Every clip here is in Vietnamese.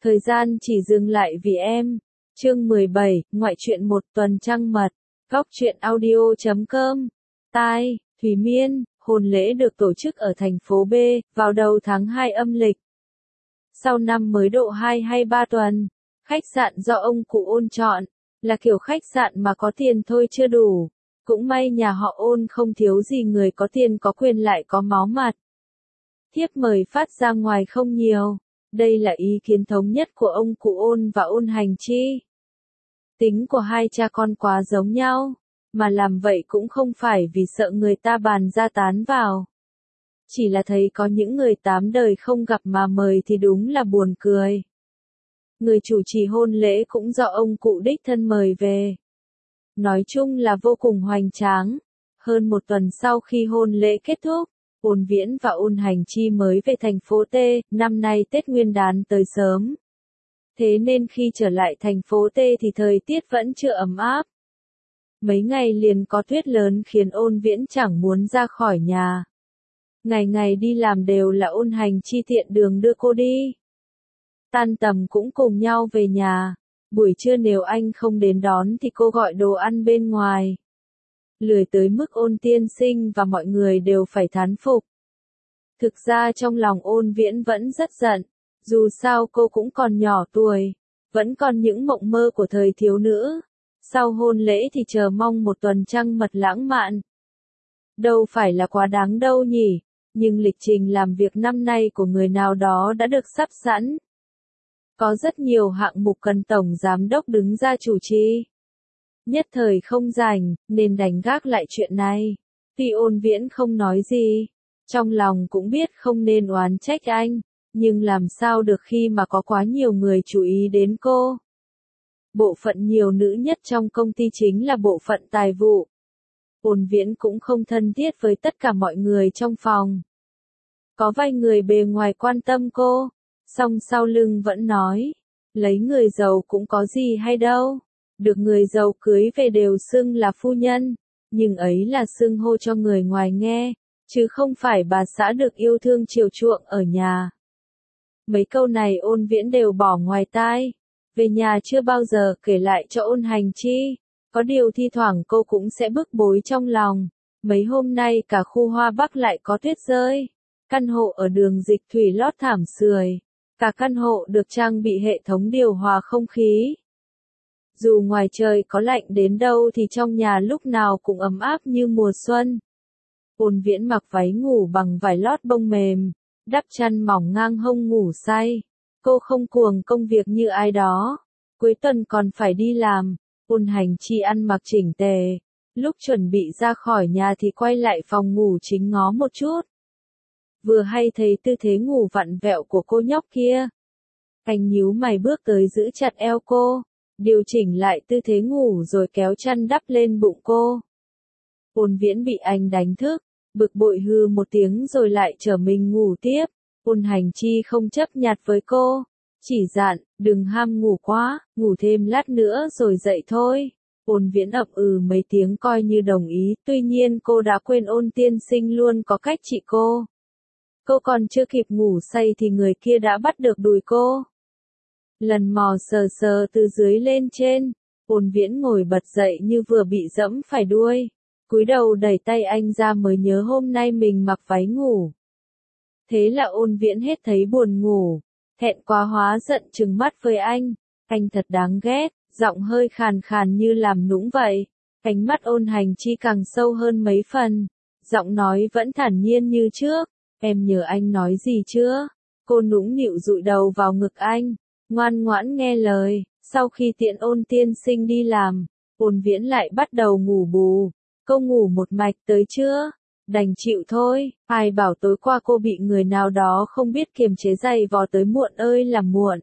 Thời gian chỉ dừng lại vì em. Chương 17, ngoại truyện một tuần trăng mật. Góc truyện audio.com. Tai, Thùy Miên, hôn lễ được tổ chức ở thành phố B, vào đầu tháng 2 âm lịch. Sau năm mới độ 2 hay 3 tuần, khách sạn do ông cụ Ôn chọn, là kiểu khách sạn mà có tiền thôi chưa đủ. Cũng may nhà họ Ôn không thiếu gì người có tiền có quyền lại có máu mặt. Thiếp mời phát ra ngoài không nhiều. Đây là ý kiến thống nhất của ông cụ Ôn và Ôn Hành Chi. Tính của hai cha con quá giống nhau, mà làm vậy cũng không phải vì sợ người ta bàn ra tán vào. Chỉ là thấy có những người 8 đời không gặp mà mời thì đúng là buồn cười. Người chủ trì hôn lễ cũng do ông cụ đích thân mời về. Nói chung là vô cùng hoành tráng. Hơn một tuần sau khi hôn lễ kết thúc, Ôn Viễn và Ôn Hành Chi mới về thành phố T, năm nay Tết Nguyên đán tới sớm. Thế nên khi trở lại thành phố T thì thời tiết vẫn chưa ấm áp. Mấy ngày liền có tuyết lớn khiến Ôn Viễn chẳng muốn ra khỏi nhà. Ngày ngày đi làm đều là Ôn Hành Chi tiện đường đưa cô đi. Tan tầm cũng cùng nhau về nhà. Buổi trưa nếu anh không đến đón thì cô gọi đồ ăn bên ngoài. Lười tới mức Ôn tiên sinh và mọi người đều phải thán phục. Thực ra trong lòng Ôn Viễn vẫn rất giận. Dù sao cô cũng còn nhỏ tuổi, vẫn còn những mộng mơ của thời thiếu nữ. Sau hôn lễ thì chờ mong một tuần trăng mật lãng mạn. Đâu phải là quá đáng đâu nhỉ, nhưng lịch trình làm việc năm nay của người nào đó đã được sắp sẵn. Có rất nhiều hạng mục cần tổng giám đốc đứng ra chủ trì. Nhất thời không rảnh, nên đành gác lại chuyện này. Tuy Ôn Viễn không nói gì, trong lòng cũng biết không nên oán trách anh. Nhưng làm sao được khi mà có quá nhiều người chú ý đến cô. Bộ phận nhiều nữ nhất trong công ty chính là bộ phận tài vụ. Ôn Viễn cũng không thân thiết với tất cả mọi người trong phòng. Có vài người bề ngoài quan tâm cô, song sau lưng vẫn nói, lấy người giàu cũng có gì hay đâu. Được người giàu cưới về đều xưng là phu nhân, nhưng ấy là xưng hô cho người ngoài nghe, chứ không phải bà xã được yêu thương chiều chuộng ở nhà. Mấy câu này Ôn Viễn đều bỏ ngoài tai. Về nhà chưa bao giờ kể lại cho Ôn Hành Chi. Có điều thi thoảng cô cũng sẽ bức bối trong lòng. Mấy hôm nay cả khu Hoa Bắc lại có tuyết rơi. Căn hộ ở đường Dịch Thủy lót thảm sưởi. Cả căn hộ được trang bị hệ thống điều hòa không khí. Dù ngoài trời có lạnh đến đâu thì trong nhà lúc nào cũng ấm áp như mùa xuân. Ôn Viễn mặc váy ngủ bằng vải lót bông mềm. Đắp chăn mỏng ngang hông ngủ say. Cô không cuồng công việc như ai đó. Cuối tuần còn phải đi làm. Ôn Hành Chi ăn mặc chỉnh tề. Lúc chuẩn bị ra khỏi nhà thì quay lại phòng ngủ chính ngó một chút. Vừa hay thấy tư thế ngủ vặn vẹo của cô nhóc kia. Anh nhíu mày bước tới giữ chặt eo cô. Điều chỉnh lại tư thế ngủ rồi kéo chăn đắp lên bụng cô. Ôn Viễn bị anh đánh thức. Bực bội hừ một tiếng rồi lại trở mình ngủ tiếp. Ôn Hành Chi không chấp nhặt với cô. Chỉ dặn, đừng ham ngủ quá, ngủ thêm lát nữa rồi dậy thôi. Ôn Viễn ậm mấy tiếng coi như đồng ý. Tuy nhiên cô đã quên Ôn tiên sinh luôn có cách trị cô. Cô còn chưa kịp ngủ say thì người kia đã bắt được đùi cô. Lần mò sờ sờ từ dưới lên trên. Ôn Viễn ngồi bật dậy như vừa bị dẫm phải đuôi. Cúi đầu đẩy tay anh ra mới nhớ hôm nay mình mặc váy ngủ. Thế là Ôn Viễn hết thấy buồn ngủ. Thẹn quá hóa giận trừng mắt với anh. Anh thật đáng ghét, giọng hơi khàn khàn như làm nũng vậy. Ánh mắt Ôn Hành Chi càng sâu hơn mấy phần. Giọng nói vẫn thản nhiên như trước. Em nhớ anh nói gì chưa? Cô nũng nịu dụi đầu vào ngực anh. Ngoan ngoãn nghe lời. Sau khi tiện Ôn tiên sinh đi làm, Ôn Viễn lại bắt đầu ngủ bù. Cô ngủ một mạch tới trưa, đành chịu thôi, ai bảo tối qua cô bị người nào đó không biết kiềm chế giày vò tới muộn ơi là muộn.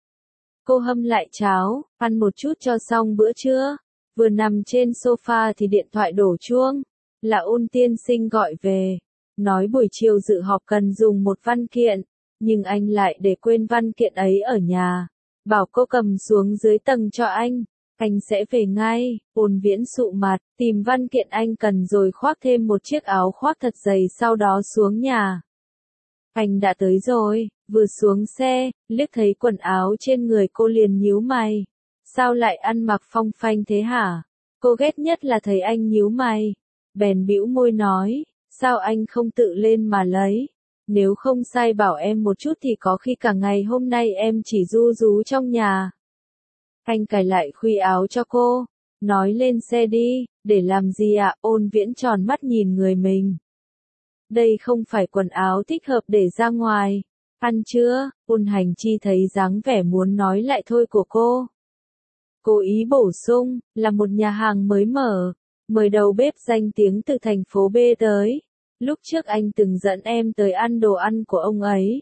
Cô hâm lại cháo, ăn một chút cho xong bữa trưa, vừa nằm trên sofa thì điện thoại đổ chuông, là Ôn tiên sinh gọi về, nói buổi chiều dự họp cần dùng một văn kiện, nhưng anh lại để quên văn kiện ấy ở nhà, bảo cô cầm xuống dưới tầng cho anh. Anh sẽ về ngay. Ôn Viễn sụ mặt, tìm văn kiện anh cần rồi khoác thêm một chiếc áo khoác thật dày sau đó xuống nhà. Anh đã tới rồi, Vừa xuống xe, liếc thấy quần áo trên người cô liền nhíu mày. Sao lại ăn mặc phong phanh thế hả? Cô ghét nhất là thấy anh nhíu mày. Bèn bĩu môi nói, sao anh không tự lên mà lấy? Nếu không sai bảo em một chút thì có khi cả ngày hôm nay em chỉ ru rú trong nhà. Anh cài lại khuy áo cho cô, nói lên xe đi, để làm gì ạ? Ôn Viễn tròn mắt nhìn người mình. Đây không phải quần áo thích hợp để ra ngoài. Ăn chưa? Ôn Hành Chi thấy dáng vẻ muốn nói lại thôi của cô. Cố ý bổ sung, là một nhà hàng mới mở, mời đầu bếp danh tiếng từ thành phố B tới. Lúc trước anh từng dẫn em tới ăn đồ ăn của ông ấy.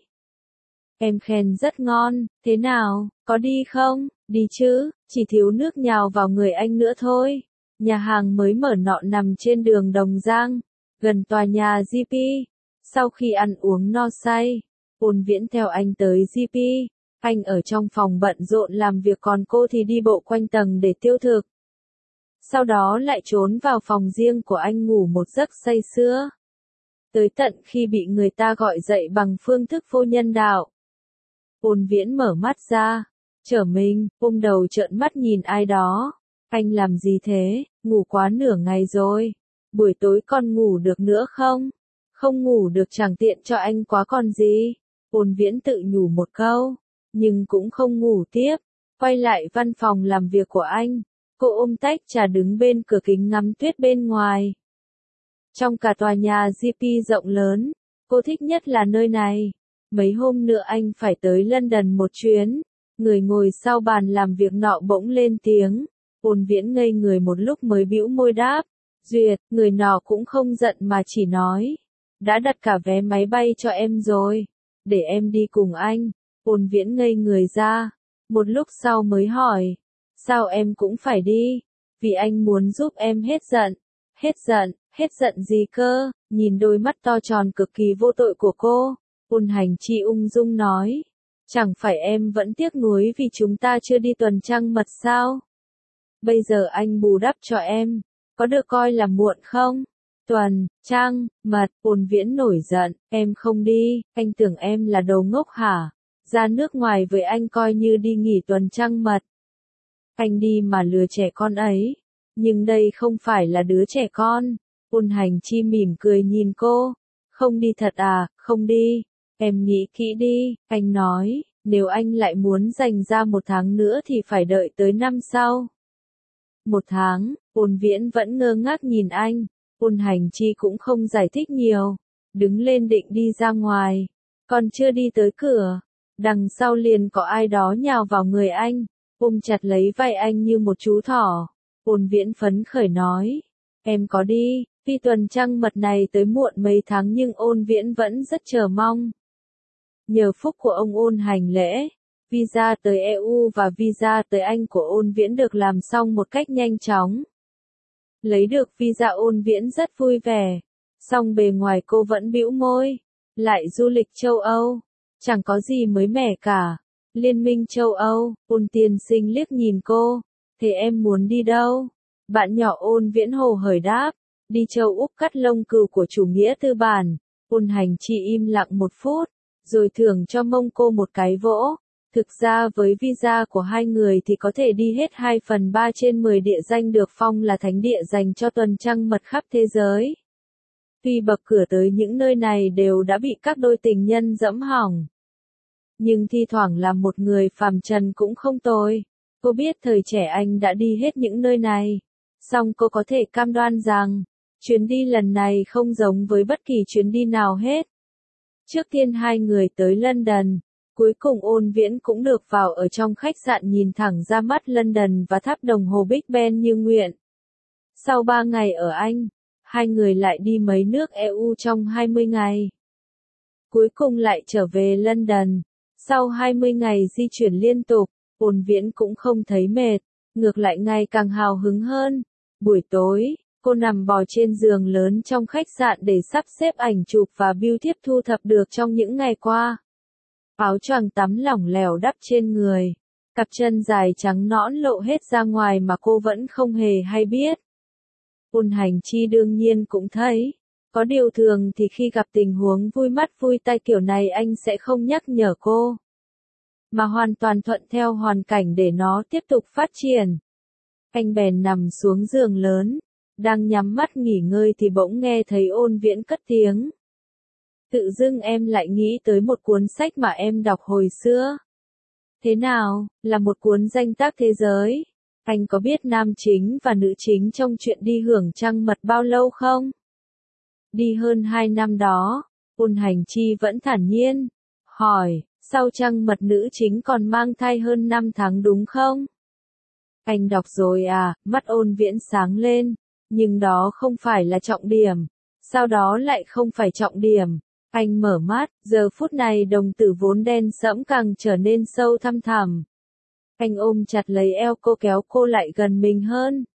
Em khen rất ngon, thế nào, có đi không? Đi chứ, chỉ thiếu nước nhào vào người anh nữa thôi. Nhà hàng mới mở nọ nằm trên đường Đồng Giang, gần tòa nhà GP. Sau khi ăn uống no say, Ôn Viễn theo anh tới GP. Anh ở trong phòng bận rộn làm việc còn cô thì đi bộ quanh tầng để tiêu thực. Sau đó lại trốn vào phòng riêng của anh ngủ một giấc say sưa. Tới tận khi bị người ta gọi dậy bằng phương thức vô nhân đạo. Ôn Viễn mở mắt ra, trở mình, ôm đầu trợn mắt nhìn ai đó. Anh làm gì thế, ngủ quá nửa ngày rồi. Buổi tối còn ngủ được nữa không? Không ngủ được chẳng tiện cho anh quá còn gì. Ôn Viễn tự nhủ một câu, nhưng cũng không ngủ tiếp. Quay lại văn phòng làm việc của anh, cô ôm tách trà đứng bên cửa kính ngắm tuyết bên ngoài. Trong cả tòa nhà GP rộng lớn, cô thích nhất là nơi này. Mấy hôm nữa anh phải tới London một chuyến. Người ngồi sau bàn làm việc nọ bỗng lên tiếng. Ôn Viễn ngây người một lúc mới bĩu môi đáp. Duyệt, người nọ cũng không giận mà chỉ nói. Đã đặt cả vé máy bay cho em rồi. Để em đi cùng anh. Ôn Viễn ngây người ra. Một lúc sau mới hỏi. Sao em cũng phải đi? Vì anh muốn giúp em hết giận. Hết giận gì cơ? Nhìn đôi mắt to tròn cực kỳ vô tội của cô. Ôn Hành Chi ung dung nói. Chẳng phải em vẫn tiếc nuối vì chúng ta chưa đi tuần trăng mật sao? Bây giờ anh bù đắp cho em. Có được coi là muộn không? Tuần, trăng, mật, Ôn Viễn nổi giận. Em không đi, anh tưởng em là đồ ngốc hả? Ra nước ngoài với anh coi như đi nghỉ tuần trăng mật. Anh đi mà lừa trẻ con ấy. Nhưng đây không phải là đứa trẻ con. Ôn Hành Chi mỉm cười nhìn cô. Không đi thật à, không đi. Em nghĩ kỹ đi, anh nói, nếu anh lại muốn dành ra 1 tháng nữa thì phải đợi tới năm sau. 1 tháng, Ôn Viễn vẫn ngơ ngác nhìn anh. Ôn Hành Chi cũng không giải thích nhiều. Đứng lên định đi ra ngoài. Còn chưa đi tới cửa. Đằng sau liền có ai đó nhào vào người anh. Ôm chặt lấy vai anh như một chú thỏ. Ôn Viễn phấn khởi nói. Em có đi, tuy tuần trăng mật này tới muộn mấy tháng nhưng Ôn Viễn vẫn rất chờ mong. Nhờ phúc của ông Ôn Hành Lễ, visa tới EU và visa tới Anh của Ôn Viễn được làm xong một cách nhanh chóng. Lấy được visa Ôn Viễn rất vui vẻ, song bề ngoài cô vẫn bĩu môi. Lại du lịch châu Âu, chẳng có gì mới mẻ cả. Liên minh châu Âu, Ôn tiên sinh liếc nhìn cô, thế em muốn đi đâu? Bạn nhỏ Ôn Viễn hồ hởi đáp, đi châu Úc cắt lông cừu của chủ nghĩa tư bản. Ôn Hành Chi im lặng 1 phút, rồi thưởng cho mông cô một cái vỗ. Thực ra với visa của hai người thì có thể đi hết 2/3 trên 10 địa danh được phong là thánh địa dành cho tuần trăng mật khắp thế giới. Tuy bậc cửa tới những nơi này đều đã bị các đôi tình nhân dẫm hỏng. Nhưng thi thoảng làm một người phàm trần cũng không tồi. Cô biết thời trẻ anh đã đi hết những nơi này. Song cô có thể cam đoan rằng, chuyến đi lần này không giống với bất kỳ chuyến đi nào hết. Trước tiên hai người tới London, cuối cùng Ôn Viễn cũng được vào ở trong khách sạn nhìn thẳng ra mắt London và tháp đồng hồ Big Ben như nguyện. Sau 3 ngày ở Anh, hai người lại đi mấy nước EU trong 20 ngày. Cuối cùng lại trở về London. Sau 20 ngày di chuyển liên tục, Ôn Viễn cũng không thấy mệt, ngược lại ngày càng hào hứng hơn. Buổi tối, cô nằm bò trên giường lớn trong khách sạn để sắp xếp ảnh chụp và bưu thiếp thu thập được trong những ngày qua. Áo choàng tắm lỏng lẻo đắp trên người, cặp chân dài trắng nõn lộ hết ra ngoài mà cô vẫn không hề hay biết. Ôn Hành Chi đương nhiên cũng thấy. Có điều thường thì khi gặp tình huống vui mắt vui tai kiểu này anh sẽ không nhắc nhở cô, mà hoàn toàn thuận theo hoàn cảnh để nó tiếp tục phát triển. Anh bèn nằm xuống giường lớn, đang nhắm mắt nghỉ ngơi thì bỗng nghe thấy Ôn Viễn cất tiếng. Tự dưng em lại nghĩ tới một cuốn sách mà em đọc hồi xưa. Thế nào, là một cuốn danh tác thế giới? Anh có biết nam chính và nữ chính trong chuyện đi hưởng trăng mật bao lâu không? Đi hơn 2 năm đó, Ôn Hành Chi vẫn thản nhiên, hỏi, sau trăng mật nữ chính còn mang thai hơn 5 tháng đúng không? Anh đọc rồi à, mắt Ôn Viễn sáng lên, nhưng đó không phải là trọng điểm. Sau đó lại không phải trọng điểm. Anh mở mắt, giờ phút này đồng tử vốn đen sẫm càng trở nên sâu thăm thẳm. Anh ôm chặt lấy eo cô kéo cô lại gần mình hơn.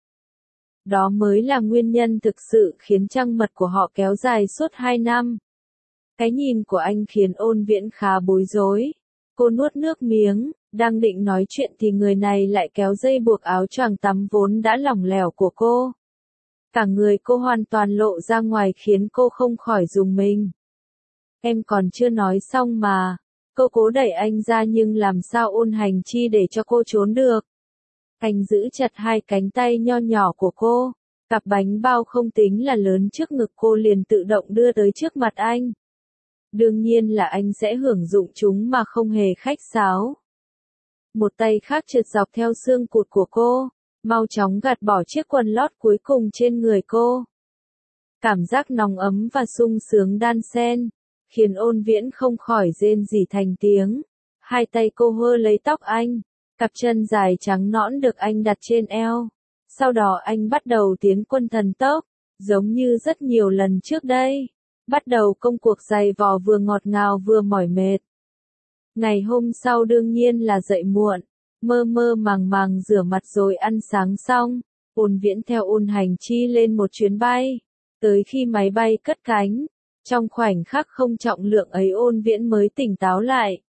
Đó mới là nguyên nhân thực sự khiến trăng mật của họ kéo dài suốt 2 năm. Cái nhìn của anh khiến Ôn Viễn khá bối rối. Cô nuốt nước miếng, đang định nói chuyện thì người này lại kéo dây buộc áo choàng tắm vốn đã lỏng lẻo của cô. Cả người cô hoàn toàn lộ ra ngoài khiến cô không khỏi rùng mình. Em còn chưa nói xong mà. Cô cố đẩy anh ra nhưng làm sao Ôn Hành Chi để cho cô trốn được. Anh giữ chặt hai cánh tay nho nhỏ của cô. Cặp bánh bao không tính là lớn trước ngực cô liền tự động đưa tới trước mặt anh. Đương nhiên là anh sẽ hưởng dụng chúng mà không hề khách sáo. Một tay khác trượt dọc theo xương cụt của cô, mau chóng gạt bỏ chiếc quần lót cuối cùng trên người cô. Cảm giác nóng ấm và sung sướng đan xen, khiến Ôn Viễn không khỏi rên rỉ thành tiếng. Hai tay cô hơ lấy tóc anh, cặp chân dài trắng nõn được anh đặt trên eo. Sau đó anh bắt đầu tiến quân thần tốc, giống như rất nhiều lần trước đây. Bắt đầu công cuộc giày vò vừa ngọt ngào vừa mỏi mệt. Ngày hôm sau đương nhiên là dậy muộn, mơ mơ màng màng rửa mặt rồi ăn sáng xong, Ôn Viễn theo Ôn Hành Chi lên một chuyến bay. Tới khi máy bay cất cánh, trong khoảnh khắc không trọng lượng ấy Ôn Viễn mới tỉnh táo lại.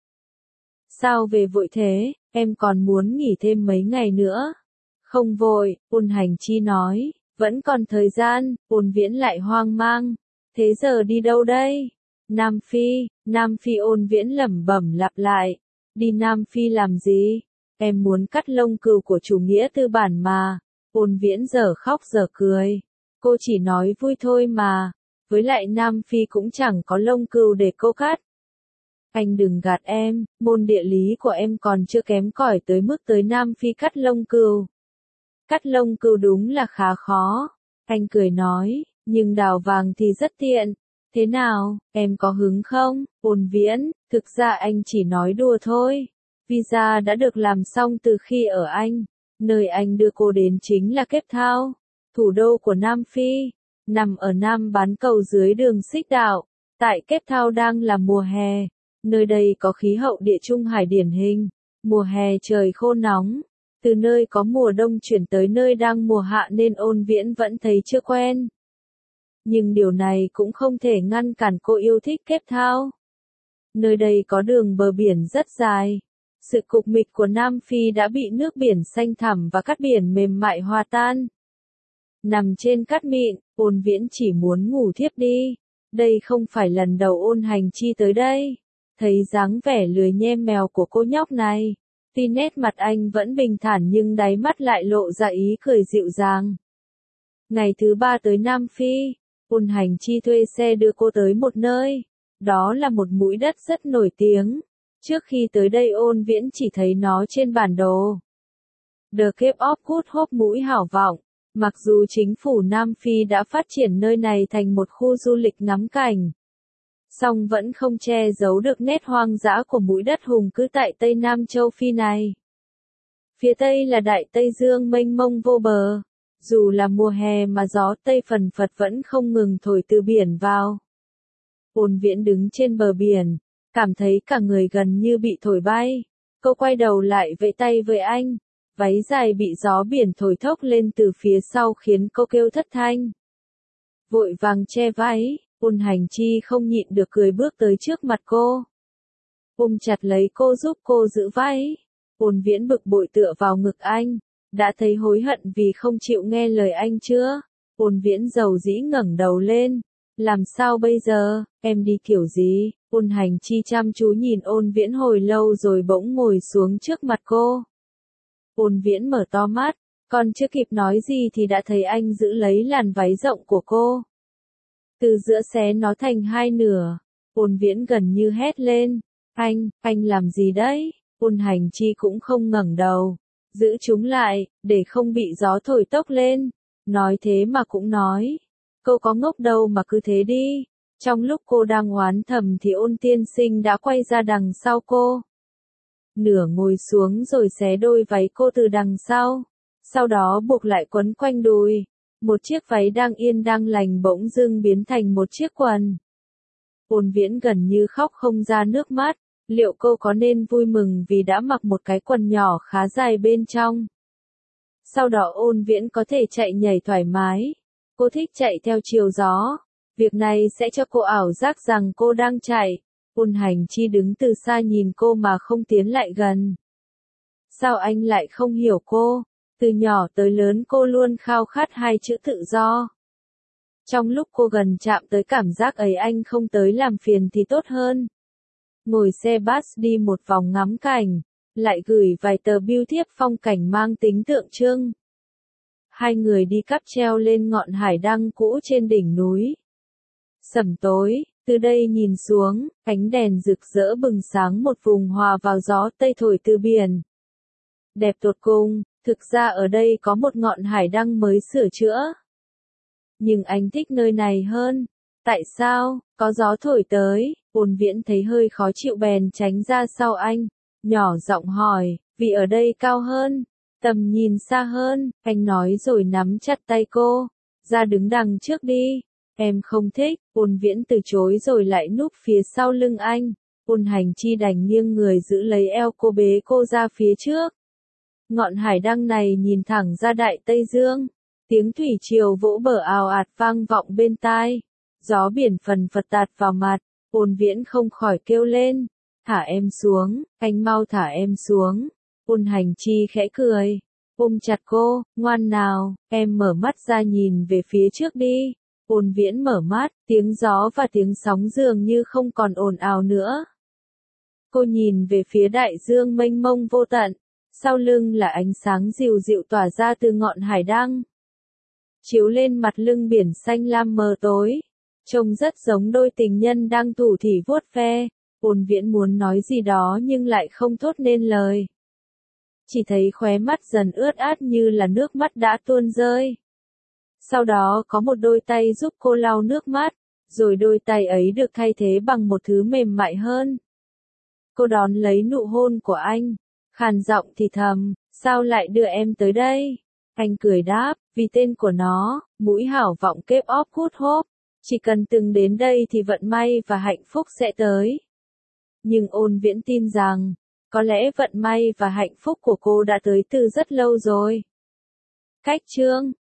Sao về vội thế, em còn muốn nghỉ thêm mấy ngày nữa? Không vội, Ôn Hành Chi nói, vẫn còn thời gian. Ôn Viễn lại hoang mang. Thế giờ đi đâu đây? Nam Phi Ôn Viễn lẩm bẩm lặp lại. Đi Nam Phi làm gì? Em muốn cắt lông cừu của chủ nghĩa tư bản mà. Ôn Viễn giờ khóc giờ cười. Cô chỉ nói vui thôi mà. Với lại Nam Phi cũng chẳng có lông cừu để cô cắt. Anh đừng gạt em, môn địa lý của em còn chưa kém cỏi tới mức tới Nam Phi cắt lông cừu. Cắt lông cừu đúng là khá khó. Anh cười nói, nhưng đào vàng thì rất tiện. Thế nào, em có hứng không? Ôn Viễn, thực ra anh chỉ nói đùa thôi. Visa đã được làm xong từ khi ở Anh. Nơi anh đưa cô đến chính là Cape Town, thủ đô của Nam Phi, nằm ở Nam bán cầu dưới đường xích đạo. Tại Cape Town đang là mùa hè. Nơi đây có khí hậu địa trung hải điển hình. Mùa hè trời khô nóng. Từ nơi có mùa đông chuyển tới nơi đang mùa hạ nên Ôn Viễn vẫn thấy chưa quen. Nhưng điều này cũng không thể ngăn cản cô yêu thích Cape Town. Nơi đây có đường bờ biển rất dài. Sự cục mịch của Nam Phi đã bị nước biển xanh thẳm và cát biển mềm mại hòa tan. Nằm trên cát mịn, Ôn Viễn chỉ muốn ngủ thiếp đi. Đây không phải lần đầu Ôn Hành Chi tới đây. Thấy dáng vẻ lười nhem mèo của cô nhóc này. Tuy nét mặt anh vẫn bình thản nhưng đáy mắt lại lộ ra ý cười dịu dàng. Ngày thứ 3 tới Nam Phi, Ôn Hành Chi thuê xe đưa cô tới một nơi. Đó là một mũi đất rất nổi tiếng. Trước khi tới đây Ôn Viễn chỉ thấy nó trên bản đồ. The Cape of Good Hope mũi hảo vọng. Mặc dù chính phủ Nam Phi đã phát triển nơi này thành một khu du lịch ngắm cảnh, song vẫn không che giấu được nét hoang dã của mũi đất hùng cứ tại Tây Nam châu Phi này. Phía Tây là Đại Tây Dương mênh mông vô bờ. Dù là mùa hè mà gió Tây phần phật vẫn không ngừng thổi từ biển vào. Ôn Viễn đứng trên bờ biển, cảm thấy cả người gần như bị thổi bay. Cô quay đầu lại vẫy tay với anh. Váy dài bị gió biển thổi thốc lên từ phía sau khiến cô kêu thất thanh. Vội vàng che váy, Ôn Hành Chi không nhịn được cười bước tới trước mặt cô. Ôm chặt lấy cô giúp cô giữ váy. Ôn Viễn bực bội tựa vào ngực anh. Đã thấy hối hận vì không chịu nghe lời anh chưa? Ôn Viễn dầu dĩ ngẩng đầu lên. Làm sao bây giờ, em đi kiểu gì? Ôn Hành Chi chăm chú nhìn Ôn Viễn hồi lâu rồi bỗng ngồi xuống trước mặt cô. Ôn Viễn mở to mắt, còn chưa kịp nói gì thì đã thấy anh giữ lấy làn váy rộng của cô. Từ giữa xé nó thành hai nửa. Ôn Viễn gần như hét lên. Anh làm gì đấy? Ôn Hành Chi cũng không ngẩng đầu. Giữ chúng lại, để không bị gió thổi tốc lên. Nói thế mà cũng nói. Cô có ngốc đâu mà cứ thế đi. Trong lúc cô đang oán thầm thì Ôn tiên sinh đã quay ra đằng sau cô. Nửa ngồi xuống rồi xé đôi váy cô từ đằng sau. Sau đó buộc lại quấn quanh đùi. Một chiếc váy đang yên đang lành bỗng dưng biến thành một chiếc quần. Ôn Viễn gần như khóc không ra nước mắt. Liệu cô có nên vui mừng vì đã mặc một cái quần nhỏ khá dài bên trong? Sau đó Ôn Viễn có thể chạy nhảy thoải mái. Cô thích chạy theo chiều gió. Việc này sẽ cho cô ảo giác rằng cô đang chạy. Ôn Hành Chi đứng từ xa nhìn cô mà không tiến lại gần. Sao anh lại không hiểu cô? Từ nhỏ tới lớn cô luôn khao khát hai chữ tự do. Trong lúc cô gần chạm tới cảm giác ấy anh không tới làm phiền thì tốt hơn. Ngồi xe bus đi một vòng ngắm cảnh, lại gửi vài tờ bưu thiếp phong cảnh mang tính tượng trưng. Hai người đi cáp treo lên ngọn hải đăng cũ trên đỉnh núi. Sẩm tối, từ đây nhìn xuống, ánh đèn rực rỡ bừng sáng một vùng hòa vào gió tây thổi từ biển. Đẹp tột cùng, thực ra ở đây có một ngọn hải đăng mới sửa chữa. Nhưng anh thích nơi này hơn. Tại sao? Có gió thổi tới. Ôn Viễn thấy hơi khó chịu bèn tránh ra sau anh. Nhỏ giọng hỏi, vì ở đây cao hơn, tầm nhìn xa hơn. Anh nói rồi nắm chặt tay cô. Ra đứng đằng trước đi. Em không thích. Ôn Viễn từ chối rồi lại núp phía sau lưng anh. Ôn Hành Chi đành nghiêng người giữ lấy eo cô bế cô ra phía trước. Ngọn hải đăng này nhìn thẳng ra Đại Tây Dương. Tiếng thủy triều vỗ bờ ào ạt vang vọng bên tai. Gió biển phần phật tạt vào mặt. Ôn Viễn không khỏi kêu lên. Thả em xuống, anh mau thả em xuống. Ôn Hành Chi khẽ cười. Ôm chặt cô, ngoan nào, em mở mắt ra nhìn về phía trước đi. Ôn Viễn mở mắt, tiếng gió và tiếng sóng dường như không còn ồn ào nữa. Cô nhìn về phía đại dương mênh mông vô tận. Sau lưng là ánh sáng dịu dịu tỏa ra từ ngọn hải đăng. Chiếu lên mặt lưng biển xanh lam mờ tối. Trông rất giống đôi tình nhân đang thủ thỉ vuốt ve. Ôn Viễn muốn nói gì đó nhưng lại không thốt nên lời. Chỉ thấy khóe mắt dần ướt át như là nước mắt đã tuôn rơi. Sau đó có một đôi tay giúp cô lau nước mắt, rồi đôi tay ấy được thay thế bằng một thứ mềm mại hơn. Cô đón lấy nụ hôn của anh, khàn giọng thì thầm, sao lại đưa em tới đây? Anh cười đáp, vì tên của nó, mũi hảo vọng Cape of Good Hope. Chỉ cần từng đến đây thì vận may và hạnh phúc sẽ tới. Nhưng Ôn Viễn tin rằng, có lẽ vận may và hạnh phúc của cô đã tới từ rất lâu rồi. Cách chương